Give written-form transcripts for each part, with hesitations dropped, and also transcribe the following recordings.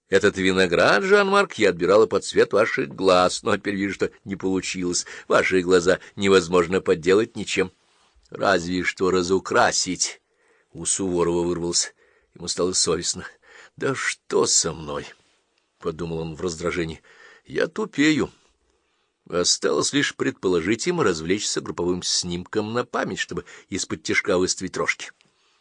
Этот виноград, Жан-Марк, я отбирала под цвет ваших глаз, но теперь вижу, что не получилось. Ваши глаза невозможно подделать ничем. Разве что разукрасить. У Суворова вырвался. Ему стало совестно. — Да что со мной? — подумал он в раздражении. — Я тупею. Осталось лишь предположить им развлечься групповым снимком на память, чтобы из-под тишка выставить рожки.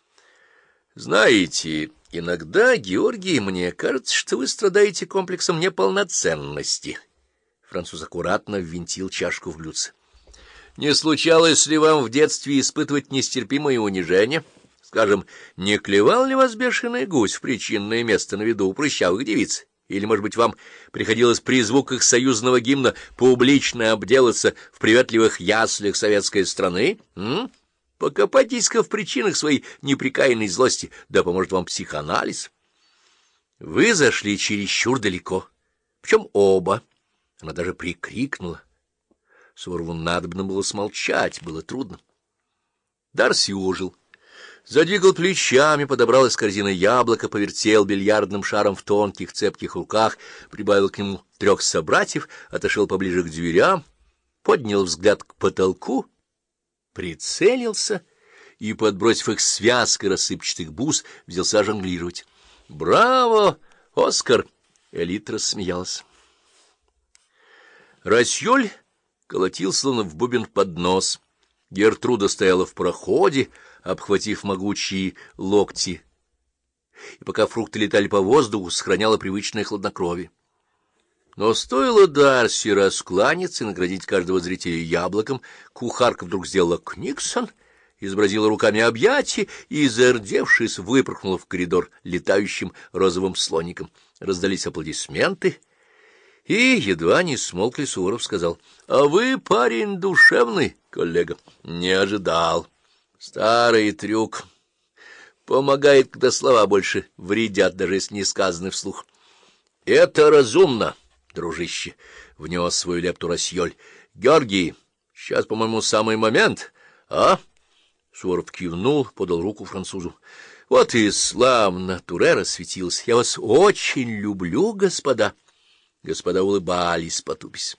Знаете, иногда, Георгий, мне кажется, что вы страдаете комплексом неполноценности. Француз аккуратно ввинтил чашку в блюдце. Не случалось ли вам в детстве испытывать нестерпимое унижение? Скажем, не клевал ли вас бешеный гусь в причинное место на виду у прыщавых девиц? Или, может быть, вам приходилось при звуках союзного гимна публично обделаться в приветливых яслях советской страны? Покопайтесь-ка в причинах своей непрекаянной злости, да поможет вам психоанализ. Вы зашли чересчур далеко, причем оба. Она даже прикрикнула. Суворову надобно было смолчать, было трудно. Дарси ожил. Задвигал плечами, подобрал из корзины яблоко, повертел бильярдным шаром в тонких цепких руках, прибавил к нему 3 собратьев, отошел поближе к дверям, поднял взгляд к потолку, прицелился и, подбросив их связкой рассыпчатых бус, взялся жонглировать. «Браво, Оскар!» — Элит рассмеялась. Расьёль колотил словно в бубен под нос. Гертруда стояла в проходе, обхватив могучие локти, и пока фрукты летали по воздуху, сохраняла привычное хладнокровие. Но стоило Дарси раскланяться и наградить каждого зрителя яблоком, кухарка вдруг сделала книксон, изобразила руками объятия и, зардевшись, выпорхнула в коридор летающим розовым слоником. Раздались аплодисменты, и, едва не смолкли, Суворов сказал: — А вы, парень, душевный, коллега. Не ожидал. Старый трюк. Помогает, когда слова больше вредят, даже если не сказаны вслух. — Это разумно, дружище, — внес свою лепту Расьёль. — Георгий, сейчас, по-моему, самый момент, а? Суворов кивнул, подал руку французу. — Вот и славно, Туре рассветился. Я вас очень люблю, господа. Господа улыбались, потупясь.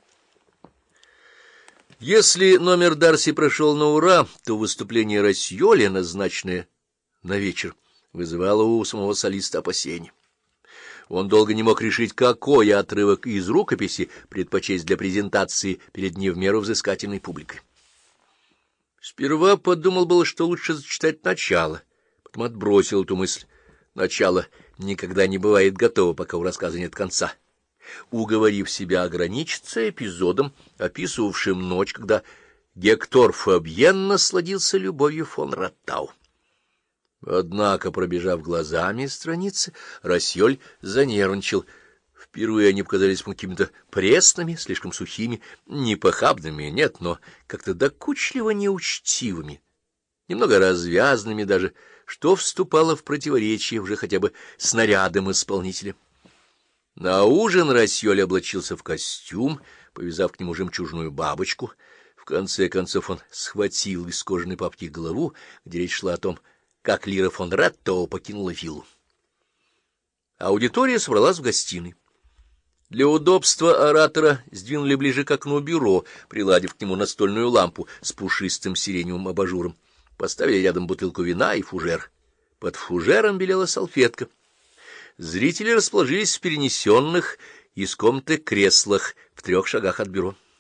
Если номер Дарси прошел на ура, то выступление Расьёля, назначенное на вечер, вызывало у самого солиста опасения. Он долго не мог решить, какой отрывок из рукописи предпочесть для презентации перед не в меру взыскательной публикой. Сперва подумал было, что лучше зачитать начало, потом отбросил эту мысль. Начало никогда не бывает готово, пока у рассказа нет конца. Уговорив себя ограничиться эпизодом, описывавшим ночь, когда Гектор Фабьен насладился любовью фон Раттау. Однако, пробежав глазами страницы, Расьёль занервничал. Впервые они показались ему какими-то пресными, слишком сухими, не похабными, нет, но как-то докучливо неучтивыми, немного развязными даже, что вступало в противоречие уже хотя бы с нарядом исполнителя. На ужин Расьёль облачился в костюм, повязав к нему жемчужную бабочку. В конце концов он схватил из кожаной папки главу, где речь шла о том, как Лира фон Раттау покинула виллу. Аудитория собралась в гостиной. Для удобства оратора сдвинули ближе к окну бюро, приладив к нему настольную лампу с пушистым сиреневым абажуром. Поставили рядом бутылку вина и фужер. Под фужером белела салфетка. Зрители расположились в перенесенных из комнаты креслах в 3 шагах от бюро.